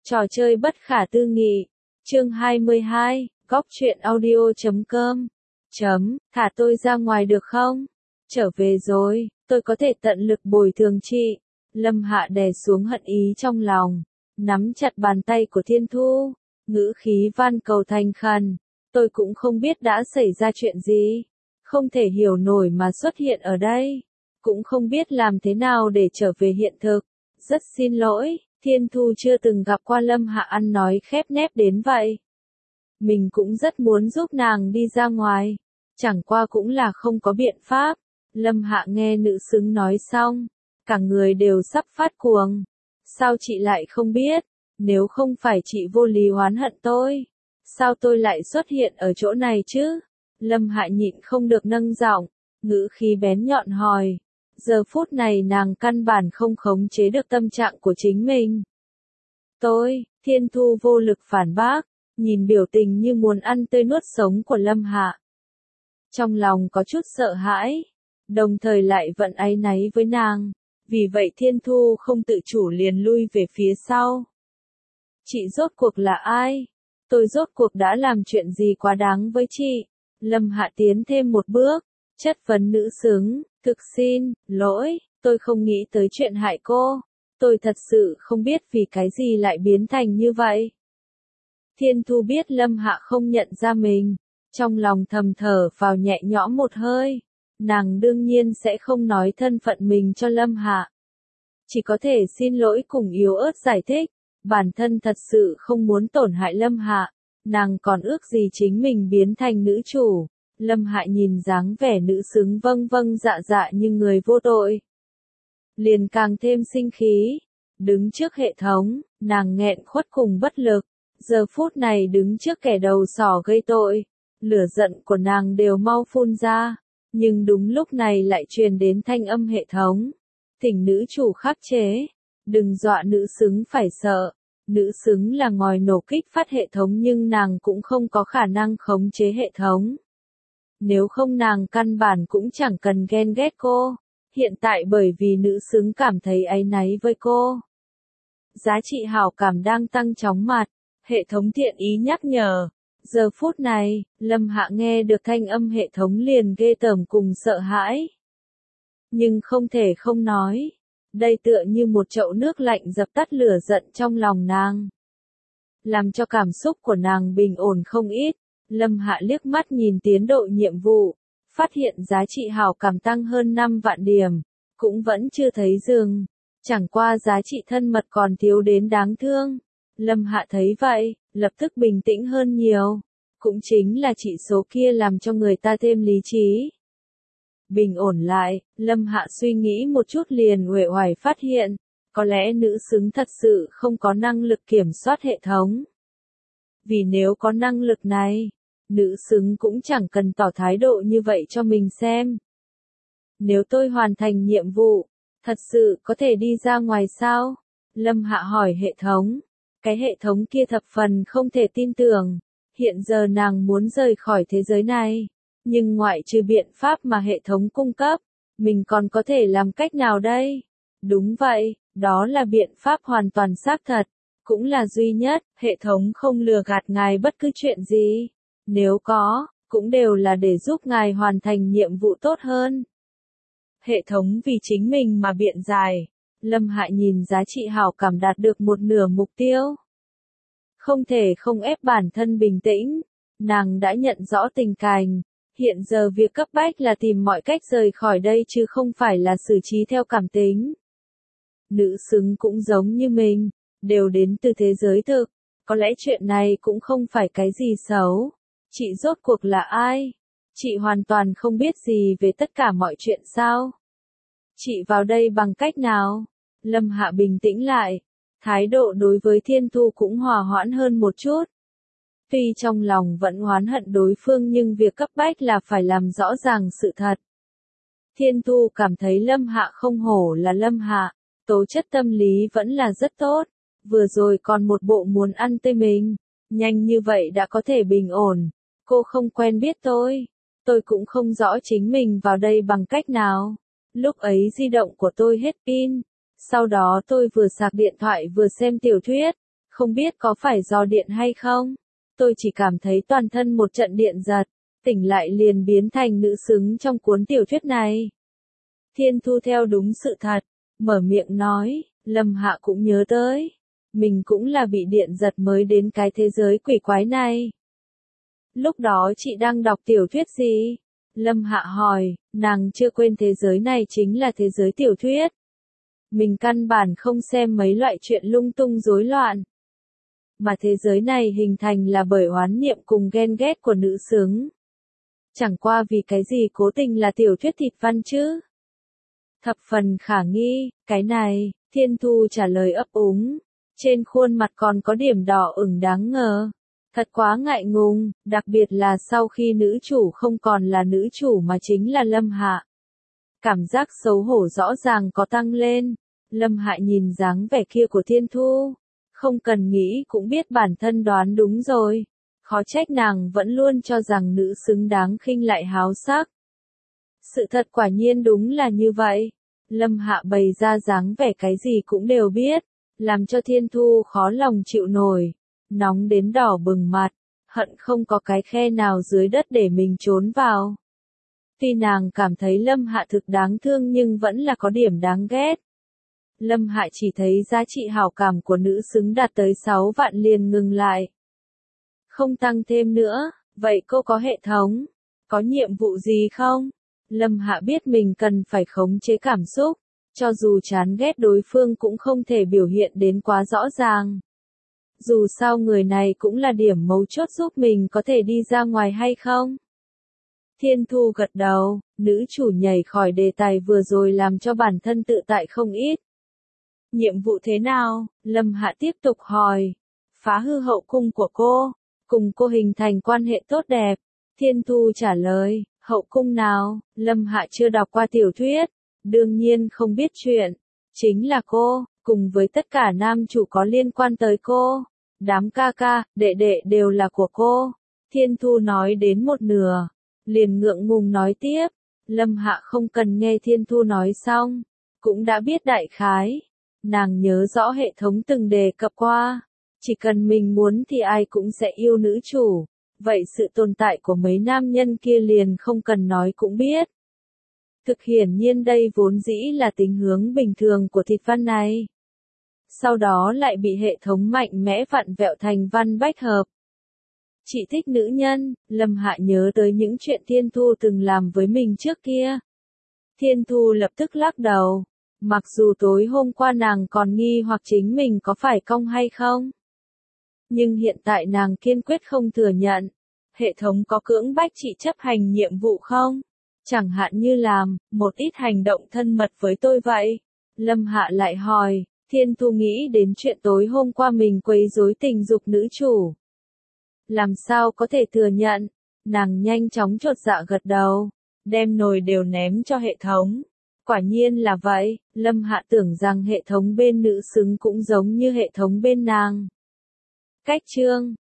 Trò chơi bất khả tư nghị. Chương 22, Góc truyện audio.com. Thả tôi ra ngoài được không? Trở về rồi, tôi có thể tận lực bồi thường chị. Lâm Hạ đè xuống hận ý trong lòng, nắm chặt bàn tay của Thiên Thu, ngữ khí van cầu thành khẩn. Tôi cũng không biết đã xảy ra chuyện gì, không thể hiểu nổi mà xuất hiện ở đây, cũng không biết làm thế nào để trở về hiện thực. Rất xin lỗi. Thiên Thu chưa từng gặp qua Lâm Hạ ăn nói khép nép đến vậy. Mình cũng rất muốn giúp nàng đi ra ngoài, chẳng qua cũng là không có biện pháp. Lâm Hạ nghe nữ xứng nói xong, cả người đều sắp phát cuồng. Sao chị lại không biết? Nếu không phải chị vô lý oán hận tôi, sao tôi lại xuất hiện ở chỗ này chứ? Lâm Hạ nhịn không được nâng giọng, ngữ khí bén nhọn hỏi. Giờ phút này nàng căn bản không khống chế được tâm trạng của chính mình. Thiên Thu vô lực phản bác, nhìn biểu tình như muốn ăn tươi nuốt sống của Lâm Hạ. Trong lòng có chút sợ hãi, đồng thời lại vẫn áy náy với nàng, vì vậy Thiên Thu không tự chủ liền lui về phía sau. Chị rốt cuộc là ai? Tôi rốt cuộc đã làm chuyện gì quá đáng với chị? Lâm Hạ tiến thêm một bước, chất vấn nữ xứng. Thực xin lỗi, tôi không nghĩ tới chuyện hại cô. Tôi thật sự không biết vì cái gì lại biến thành như vậy. Thiên Thu biết Lâm Hạ không nhận ra mình, trong lòng thầm thở vào nhẹ nhõm một hơi. Nàng đương nhiên sẽ không nói thân phận mình cho Lâm Hạ. Chỉ có thể xin lỗi cùng yếu ớt giải thích, bản thân thật sự không muốn tổn hại Lâm Hạ. Nàng còn ước gì chính mình biến thành nữ chủ. Lâm Hạ nhìn dáng vẻ nữ xứng vâng vâng dạ dạ như người vô tội, liền càng thêm sinh khí. Đứng trước hệ thống, nàng nghẹn khuất cùng bất lực. Giờ phút này đứng trước kẻ đầu sỏ gây tội, lửa giận của nàng đều mau phun ra. Nhưng đúng lúc này lại truyền đến thanh âm hệ thống. Thỉnh nữ chủ khắc chế, đừng dọa nữ xứng phải sợ. Nữ xứng là ngòi nổ kích phát hệ thống nhưng nàng cũng không có khả năng khống chế hệ thống. Nếu không nàng căn bản cũng chẳng cần ghen ghét cô. Hiện tại bởi vì nữ xứng cảm thấy áy náy với cô, giá trị hảo cảm đang tăng chóng mặt. Hệ thống thiện ý nhắc nhở. Giờ phút này, Lâm Hạ nghe được thanh âm hệ thống liền ghê tởm cùng sợ hãi. Nhưng không thể không nói. Đây tựa như một chậu nước lạnh dập tắt lửa giận trong lòng nàng, làm cho cảm xúc của nàng bình ổn không ít. Lâm Hạ liếc mắt nhìn tiến độ nhiệm vụ, phát hiện giá trị hảo cảm tăng hơn 5 vạn điểm, cũng vẫn chưa thấy dừng, chẳng qua giá trị thân mật còn thiếu đến đáng thương. Lâm Hạ thấy vậy, lập tức bình tĩnh hơn nhiều, cũng chính là chỉ số kia làm cho người ta thêm lý trí. Bình ổn lại, Lâm Hạ suy nghĩ một chút liền uể oải phát hiện, có lẽ nữ xứng thật sự không có năng lực kiểm soát hệ thống. Vì nếu có năng lực này, nữ xứng cũng chẳng cần tỏ thái độ như vậy cho mình xem. Nếu tôi hoàn thành nhiệm vụ, thật sự có thể đi ra ngoài sao? Lâm Hạ hỏi hệ thống. Cái hệ thống kia thập phần không thể tin tưởng. Hiện giờ nàng muốn rời khỏi thế giới này, nhưng ngoại trừ biện pháp mà hệ thống cung cấp, mình còn có thể làm cách nào đây? Đúng vậy, đó là biện pháp hoàn toàn xác thật, cũng là duy nhất. Hệ thống không lừa gạt ngài bất cứ chuyện gì. Nếu có, cũng đều là để giúp ngài hoàn thành nhiệm vụ tốt hơn. Hệ thống vì chính mình mà biện giải. Lâm Hạ nhìn giá trị hảo cảm đạt được một nửa mục tiêu, không thể không ép bản thân bình tĩnh. Nàng đã nhận rõ tình cảnh, hiện giờ việc cấp bách là tìm mọi cách rời khỏi đây chứ không phải là xử trí theo cảm tính. Nữ xứng cũng giống như mình, đều đến từ thế giới thực, có lẽ chuyện này cũng không phải cái gì xấu. Chị rốt cuộc là ai? Chị hoàn toàn không biết gì về tất cả mọi chuyện sao? Chị vào đây bằng cách nào? Lâm Hạ bình tĩnh lại, thái độ đối với Thiên Thu cũng hòa hoãn hơn một chút. Tuy trong lòng vẫn oán hận đối phương nhưng việc cấp bách là phải làm rõ ràng sự thật. Thiên Thu cảm thấy Lâm Hạ không hổ là Lâm Hạ, tố chất tâm lý vẫn là rất tốt. Vừa rồi còn một bộ muốn ăn tươi mình, nhanh như vậy đã có thể bình ổn. Cô không quen biết tôi cũng không rõ chính mình vào đây bằng cách nào. Lúc ấy di động của tôi hết pin, sau đó tôi vừa sạc điện thoại vừa xem tiểu thuyết, Không biết có phải do điện hay không? Tôi chỉ cảm thấy toàn thân một trận điện giật, tỉnh lại liền biến thành nữ xứng trong cuốn tiểu thuyết này. Thiên Thu theo đúng sự thật, mở miệng nói, Lâm Hạ cũng nhớ tới. Mình cũng là bị điện giật mới đến cái thế giới quỷ quái này. Lúc đó chị đang đọc tiểu thuyết gì? Lâm Hạ hỏi, nàng chưa quên thế giới này chính là thế giới tiểu thuyết. Mình căn bản không xem mấy loại chuyện lung tung rối loạn. Mà thế giới này hình thành là bởi oán niệm cùng ghen ghét của nữ xứng. Chẳng qua vì cái gì cố tình là tiểu thuyết thịt văn chứ? Thập phần khả nghi, cái này, Thiên Thu trả lời ấp úng. Trên khuôn mặt còn có điểm đỏ ửng đáng ngờ. Thật quá ngại ngùng, đặc biệt là sau khi nữ chủ không còn là nữ chủ mà chính là Lâm Hạ. Cảm giác xấu hổ rõ ràng có tăng lên. Lâm Hạ nhìn dáng vẻ kia của Thiên Thu. Không cần nghĩ cũng biết bản thân đoán đúng rồi. Khó trách nàng vẫn luôn cho rằng nữ xứng đáng khinh lại háo sắc. Sự thật quả nhiên đúng là như vậy. Lâm Hạ bày ra dáng vẻ cái gì cũng đều biết, làm cho Thiên Thu khó lòng chịu nổi, nóng đến đỏ bừng mặt, hận không có cái khe nào dưới đất để mình trốn vào. Tuy nàng cảm thấy Lâm Hạ thực đáng thương nhưng vẫn là có điểm đáng ghét. Lâm Hạ chỉ thấy giá trị hảo cảm của nữ xứng đạt tới 6 vạn liền ngừng lại. Không tăng thêm nữa, vậy cô có hệ thống? Có nhiệm vụ gì không? Lâm Hạ biết mình cần phải khống chế cảm xúc, cho dù chán ghét đối phương cũng không thể biểu hiện đến quá rõ ràng. Dù sao người này cũng là điểm mấu chốt giúp mình có thể đi ra ngoài hay không? Thiên Thu gật đầu, nữ chủ nhảy khỏi đề tài vừa rồi làm cho bản thân tự tại không ít. Nhiệm vụ thế nào? Lâm Hạ tiếp tục hỏi. Phá hư hậu cung của cô, cùng cô hình thành quan hệ tốt đẹp. Thiên Thu trả lời, hậu cung nào? Lâm Hạ chưa đọc qua tiểu thuyết, đương nhiên không biết chuyện. Chính là cô, cùng với tất cả nam chủ có liên quan tới cô. Đám ca ca, đệ đệ đều là của cô. Thiên Thu nói đến một nửa, liền ngượng ngùng nói tiếp. Lâm Hạ không cần nghe Thiên Thu nói xong, cũng đã biết đại khái. Nàng nhớ rõ hệ thống từng đề cập qua. Chỉ cần mình muốn thì ai cũng sẽ yêu nữ chủ. Vậy sự tồn tại của mấy nam nhân kia liền không cần nói cũng biết. Thực hiển nhiên đây vốn dĩ là tính hướng bình thường của thịt văn này. Sau đó lại bị hệ thống mạnh mẽ vặn vẹo thành văn bách hợp. Chị thích nữ nhân, Lâm Hạ nhớ tới những chuyện Thiên Thu từng làm với mình trước kia. Thiên Thu lập tức lắc đầu. Mặc dù tối hôm qua nàng còn nghi hoặc chính mình có phải cong hay không. Nhưng hiện tại nàng kiên quyết không thừa nhận. Hệ thống có cưỡng bách chị chấp hành nhiệm vụ không? Chẳng hạn như làm một ít hành động thân mật với tôi vậy. Lâm Hạ lại hỏi, Thiên Thu nghĩ đến chuyện tối hôm qua mình quấy rối tình dục nữ chủ. Làm sao có thể thừa nhận? Nàng nhanh chóng chột dạ gật đầu, đem nồi đều ném cho hệ thống. Quả nhiên là vậy, Lâm Hạ tưởng rằng hệ thống bên nữ xứng cũng giống như hệ thống bên nàng. Cách chương